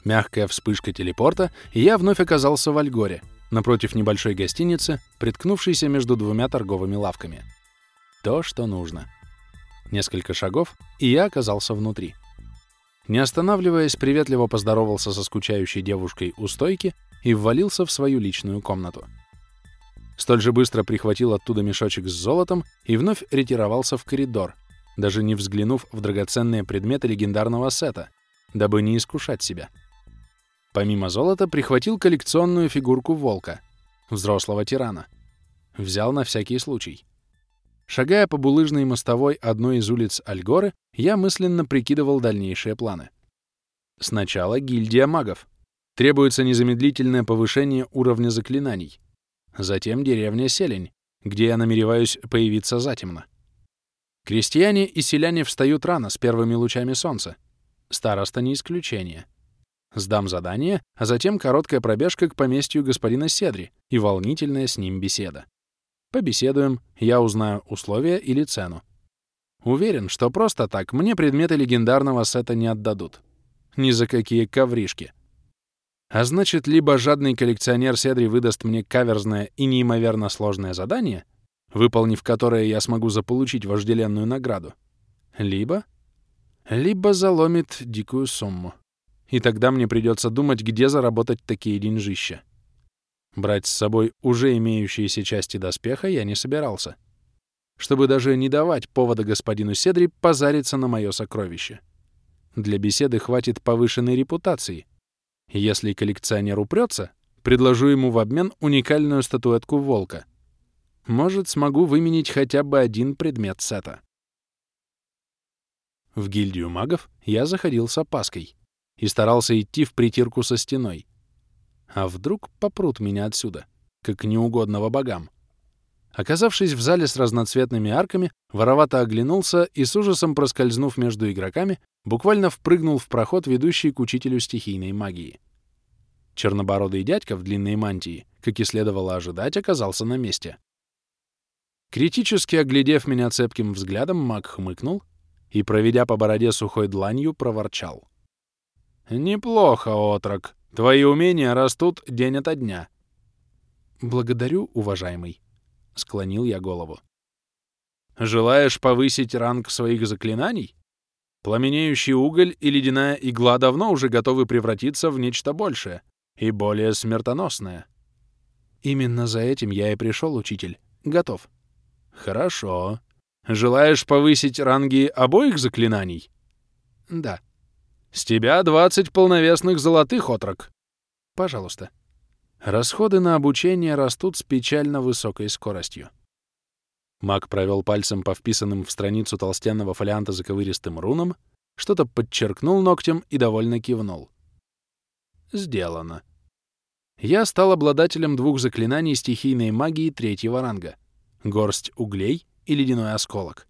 Мягкая вспышка телепорта, и я вновь оказался в Альгоре, напротив небольшой гостиницы, приткнувшейся между двумя торговыми лавками. То, что нужно. Несколько шагов, и я оказался внутри. Не останавливаясь, приветливо поздоровался со скучающей девушкой у стойки и ввалился в свою личную комнату. Столь же быстро прихватил оттуда мешочек с золотом и вновь ретировался в коридор, даже не взглянув в драгоценные предметы легендарного сета, дабы не искушать себя. Помимо золота прихватил коллекционную фигурку волка, взрослого тирана. Взял на всякий случай. Шагая по булыжной мостовой одной из улиц Альгоры, я мысленно прикидывал дальнейшие планы. Сначала гильдия магов. Требуется незамедлительное повышение уровня заклинаний. Затем деревня Селень, где я намереваюсь появиться затемно. Крестьяне и селяне встают рано с первыми лучами солнца. Староста не исключение. Сдам задание, а затем короткая пробежка к поместью господина Седри и волнительная с ним беседа. Побеседуем, я узнаю условия или цену. Уверен, что просто так мне предметы легендарного сета не отдадут. Ни за какие ковришки. А значит, либо жадный коллекционер Седри выдаст мне каверзное и неимоверно сложное задание, выполнив которое я смогу заполучить вожделенную награду, либо заломит дикую сумму. И тогда мне придется думать, где заработать такие деньжища. Брать с собой уже имеющиеся части доспеха я не собирался, чтобы даже не давать повода господину Седри позариться на мое сокровище. Для беседы хватит повышенной репутации. Если коллекционер упрется, предложу ему в обмен уникальную статуэтку волка. Может, смогу выменить хотя бы один предмет сета. В гильдию магов я заходил с опаской и старался идти в притирку со стеной. А вдруг попрут меня отсюда, как неугодного богам? Оказавшись в зале с разноцветными арками, воровато оглянулся и, с ужасом проскользнув между игроками, буквально впрыгнул в проход, ведущий к учителю стихийной магии. Чернобородый дядька в длинной мантии, как и следовало ожидать, оказался на месте. Критически оглядев меня цепким взглядом, маг хмыкнул и, проведя по бороде сухой дланью, проворчал. «Неплохо, отрок. Твои умения растут день ото дня». «Благодарю, уважаемый», — склонил я голову. «Желаешь повысить ранг своих заклинаний? Пламенеющий уголь и ледяная игла давно уже готовы превратиться в нечто большее и более смертоносное». «Именно за этим я и пришел, учитель. Готов». «Хорошо. Желаешь повысить ранги обоих заклинаний?» «Да». «С тебя 20 полновесных золотых, отрок». «Пожалуйста». Расходы на обучение растут с печально высокой скоростью. Маг провел пальцем по вписанным в страницу толстенного фолианта заковыристым рунам, что-то подчеркнул ногтем и довольно кивнул. Сделано. Я стал обладателем 2 заклинаний стихийной магии 3-го ранга — горсть углей и ледяной осколок.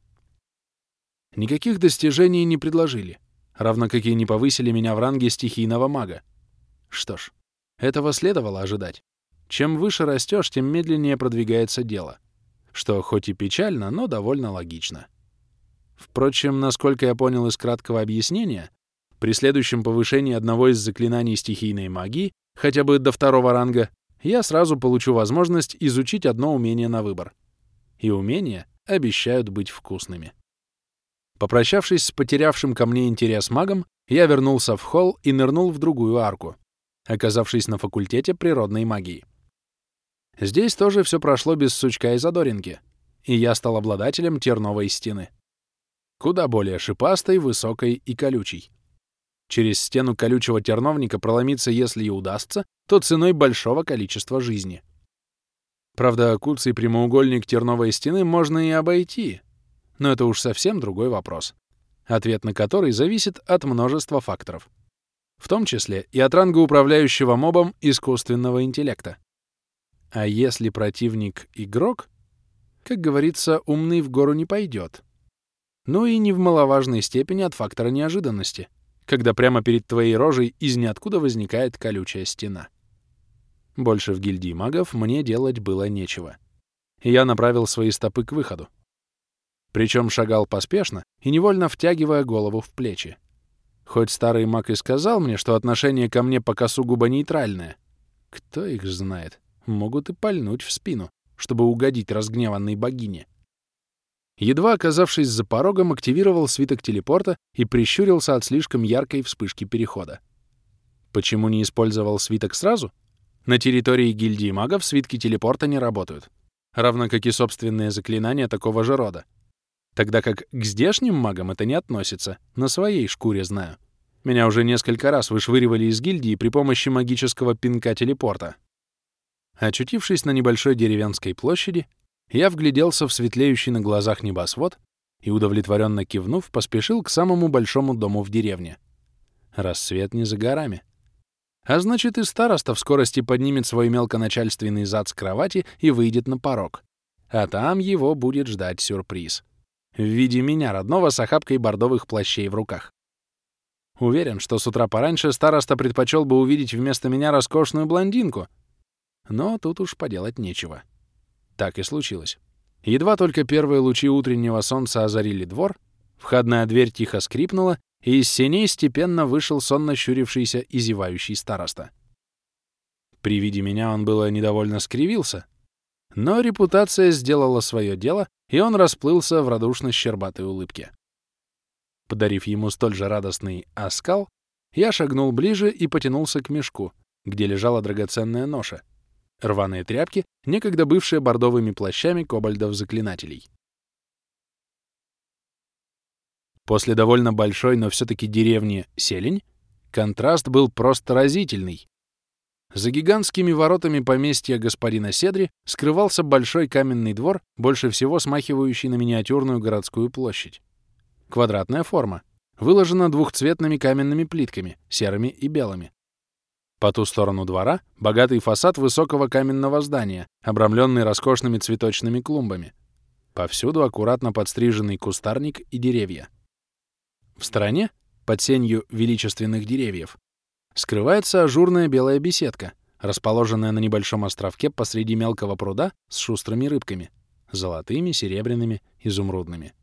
Никаких достижений не предложили, равно как и не повысили меня в ранге стихийного мага. Что ж, этого следовало ожидать. Чем выше растешь, тем медленнее продвигается дело. Что хоть и печально, но довольно логично. Впрочем, насколько я понял из краткого объяснения, при следующем повышении одного из заклинаний стихийной магии, хотя бы до 2-го ранга, я сразу получу возможность изучить одно умение на выбор. И умения обещают быть вкусными. Попрощавшись с потерявшим ко мне интерес магом, я вернулся в холл и нырнул в другую арку, оказавшись на факультете природной магии. Здесь тоже все прошло без сучка и задоринки, и я стал обладателем терновой стены. Куда более шипастой, высокой и колючей. Через стену колючего терновника проломиться, если и удастся, то ценой большого количества жизни. Правда, куцый прямоугольник терновой стены можно и обойти, но это уж совсем другой вопрос, ответ на который зависит от множества факторов, в том числе и от ранга управляющего мобом искусственного интеллекта. А если противник — игрок, как говорится, умный в гору не пойдет. Ну и не в маловажной степени от фактора неожиданности, когда прямо перед твоей рожей из ниоткуда возникает колючая стена. Больше в гильдии магов мне делать было нечего. И я направил свои стопы к выходу. Причем шагал поспешно и невольно втягивая голову в плечи. Хоть старый маг и сказал мне, что отношение ко мне пока сугубо нейтральное, кто их знает, могут и пальнуть в спину, чтобы угодить разгневанной богине. Едва оказавшись за порогом, активировал свиток телепорта и прищурился от слишком яркой вспышки перехода. Почему не использовал свиток сразу? На территории гильдии магов свитки телепорта не работают, равно как и собственные заклинания такого же рода. Тогда как к здешним магам это не относится, на своей шкуре знаю. Меня уже несколько раз вышвыривали из гильдии при помощи магического пинка телепорта. Очутившись на небольшой деревенской площади, я вгляделся в светлеющий на глазах небосвод и, удовлетворенно кивнув, поспешил к самому большому дому в деревне. Рассвет не за горами. А значит, и староста в скорости поднимет свой мелконачальственный зад с кровати и выйдет на порог. А там его будет ждать сюрприз. В виде меня, родного, с охапкой бордовых плащей в руках. Уверен, что с утра пораньше староста предпочел бы увидеть вместо меня роскошную блондинку. Но тут уж поделать нечего. Так и случилось. Едва только первые лучи утреннего солнца озарили двор, входная дверь тихо скрипнула, и из сеней степенно вышел сонно щурившийся и зевающий староста. При виде меня он было недовольно скривился, но репутация сделала свое дело, и он расплылся в радушно-щербатой улыбке. Подарив ему столь же радостный оскал, я шагнул ближе и потянулся к мешку, где лежала драгоценная ноша, рваные тряпки, некогда бывшие бордовыми плащами кобальдов-заклинателей. После довольно большой, но все-таки деревни Селень контраст был просто разительный. За гигантскими воротами поместья господина Седри скрывался большой каменный двор, больше всего смахивающий на миниатюрную городскую площадь. Квадратная форма, выложена двухцветными каменными плитками, серыми и белыми. По ту сторону двора — богатый фасад высокого каменного здания, обрамленный роскошными цветочными клумбами. Повсюду аккуратно подстриженный кустарник и деревья. В стороне, под сенью величественных деревьев, скрывается ажурная белая беседка, расположенная на небольшом островке посреди мелкого пруда с шустрыми рыбками — золотыми, серебряными, изумрудными.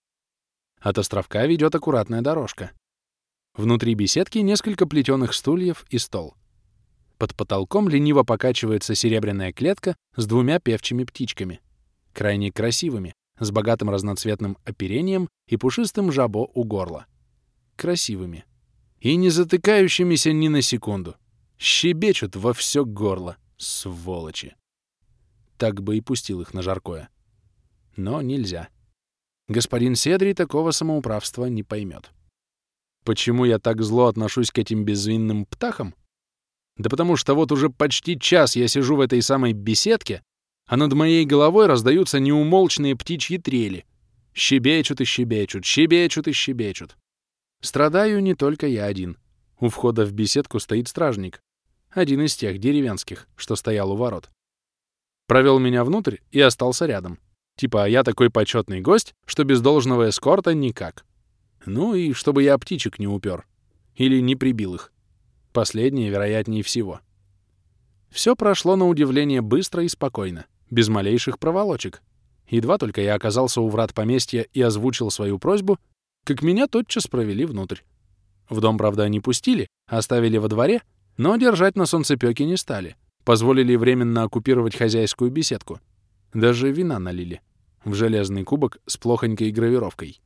От островка ведет аккуратная дорожка. Внутри беседки несколько плетеных стульев и стол. Под потолком лениво покачивается серебряная клетка с двумя певчими птичками, крайне красивыми, с богатым разноцветным оперением и пушистым жабо у горла. Красивыми. И не затыкающимися ни на секунду. Щебечут во всё горло, сволочи. Так бы и пустил их на жаркое. Но нельзя. Господин Седри такого самоуправства не поймет. Почему я так зло отношусь к этим безвинным птахам? Да потому что вот уже почти час я сижу в этой самой беседке, а над моей головой раздаются неумолчные птичьи трели. Щебечут и щебечут, щебечут и щебечут. Страдаю не только я один. У входа в беседку стоит стражник. Один из тех деревенских, что стоял у ворот. Провел меня внутрь и остался рядом. Типа, я такой почетный гость, что без должного эскорта никак. Ну и чтобы я птичек не упер. Или не прибил их. Последнее вероятнее всего. Все прошло на удивление быстро и спокойно, без малейших проволочек. Едва только я оказался у врат поместья и озвучил свою просьбу, как меня тотчас провели внутрь. В дом, правда, не пустили, оставили во дворе, но держать на солнцепёке не стали. Позволили временно оккупировать хозяйскую беседку. Даже вина налили. В железный кубок с плохонькой гравировкой.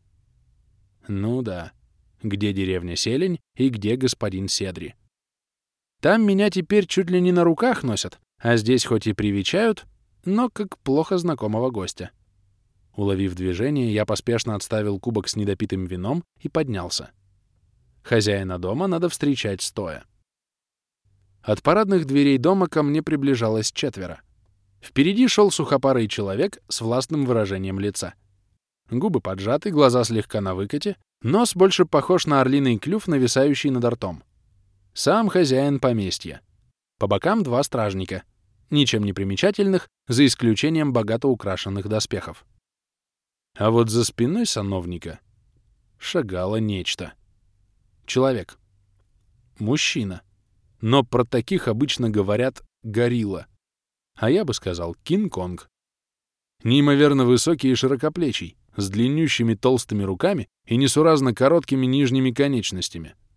Ну да, где деревня Селень и где господин Седри. Там меня теперь чуть ли не на руках носят, а здесь хоть и привечают, но как плохо знакомого гостя. Уловив движение, я поспешно отставил кубок с недопитым вином и поднялся. Хозяина дома надо встречать стоя. От парадных дверей дома ко мне приближалось 4. Впереди шел сухопарый человек с властным выражением лица. Губы поджаты, глаза слегка на выкате, нос больше похож на орлиный клюв, нависающий над ртом. Сам хозяин поместья. По бокам 2 стражника, ничем не примечательных, за исключением богато украшенных доспехов. А вот за спиной сановника шагало нечто. Человек. Мужчина. Но про таких обычно говорят горилла. А я бы сказал Кинг-Конг. Неимоверно высокий и широкоплечий, с длиннющими толстыми руками и несуразно короткими нижними конечностями,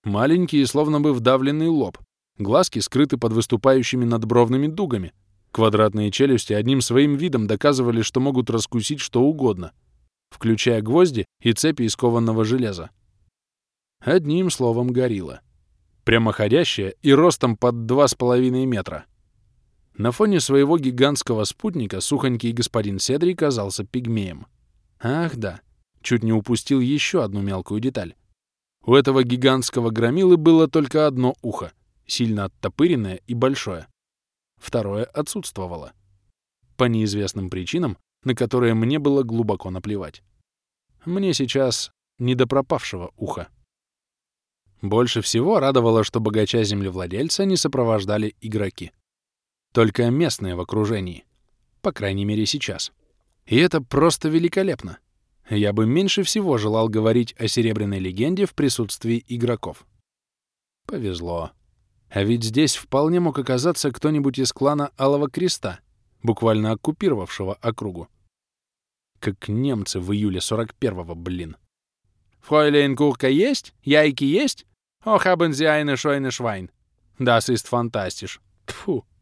Маленький, словно бы вдавленный лоб. Глазки скрыты под выступающими надбровными дугами. Квадратные челюсти одним своим видом доказывали, что могут раскусить что угодно, включая гвозди и цепи из кованого железа. Одним словом, горилла. Прямоходящая и ростом под 2,5 метра. На фоне своего гигантского спутника сухонький господин Седри казался пигмеем. Ах да, чуть не упустил еще одну мелкую деталь. У этого гигантского громилы было только одно ухо, сильно оттопыренное и большое. Второе отсутствовало. По неизвестным причинам, на которые мне было глубоко наплевать. Мне сейчас не до пропавшего уха. Больше всего радовало, что богача-землевладельца не сопровождали игроки. Только местные в окружении. По крайней мере, сейчас. И это просто великолепно. Я бы меньше всего желал говорить о Серебряной легенде в присутствии игроков. Повезло. А ведь здесь вполне мог оказаться кто-нибудь из клана Алого Креста, буквально оккупировавшего округу. Как немцы в июле 41-го, блин. «Фройлейн Курка есть? Яйки есть? О, haben Sie eine schöne Schwein? Das ist fantastisch». Тьфу.